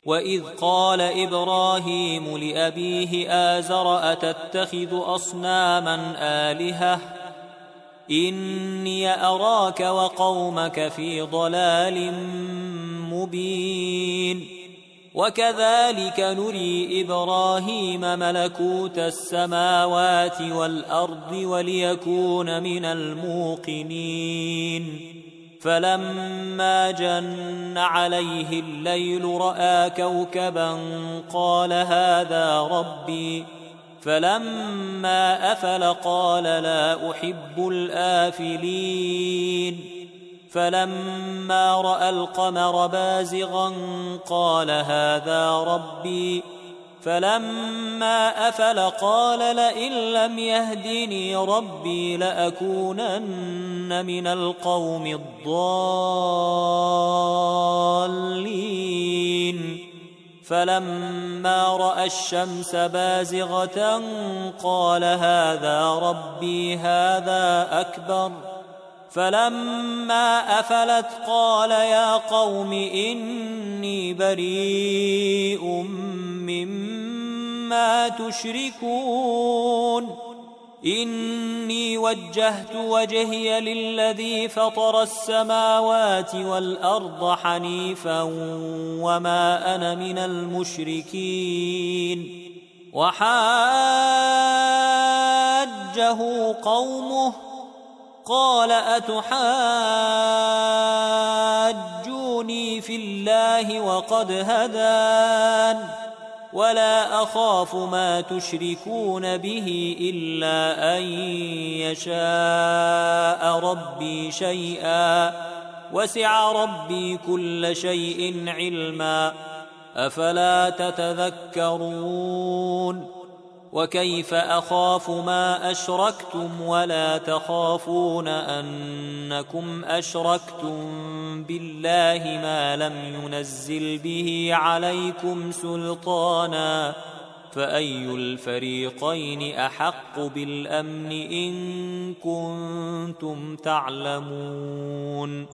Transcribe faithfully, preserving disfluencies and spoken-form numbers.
وإذ قال إبراهيم لأبيه آزر أتتخذ أصناما آلهة إني أراك وقومك في ضلال مبين وكذلك نري إبراهيم ملكوت السماوات والأرض وليكون من الموقنين فلما جن عليه الليل رأى كوكبا قال هذا ربي فلما أفل قال لا أحب الآفلين فلما رأى القمر بازغا قال هذا ربي فلما أفل قال لئن لم يهدني ربي لأكونن من القوم الضالين فلما رأى الشمس بازغة قال هذا ربي هذا أكبر فلما أفلت قال يا قوم إني بريء مما تشركون إني وجهت وجهي للذي فطر السماوات والأرض حنيفا وما أنا من المشركين وحاجه قومه قال أتحاجوني في الله وقد هدان ولا أخاف ما تشركون به إلا أن يشاء ربي شيئا وسع ربي كل شيء علما أفلا تتذكرون وكيف أخاف ما أشركتم ولا تخافون أنكم أشركتم بالله ما لم ينزل به عليكم سلطانا فأي الفريقين أحق بالأمن إن كنتم تعلمون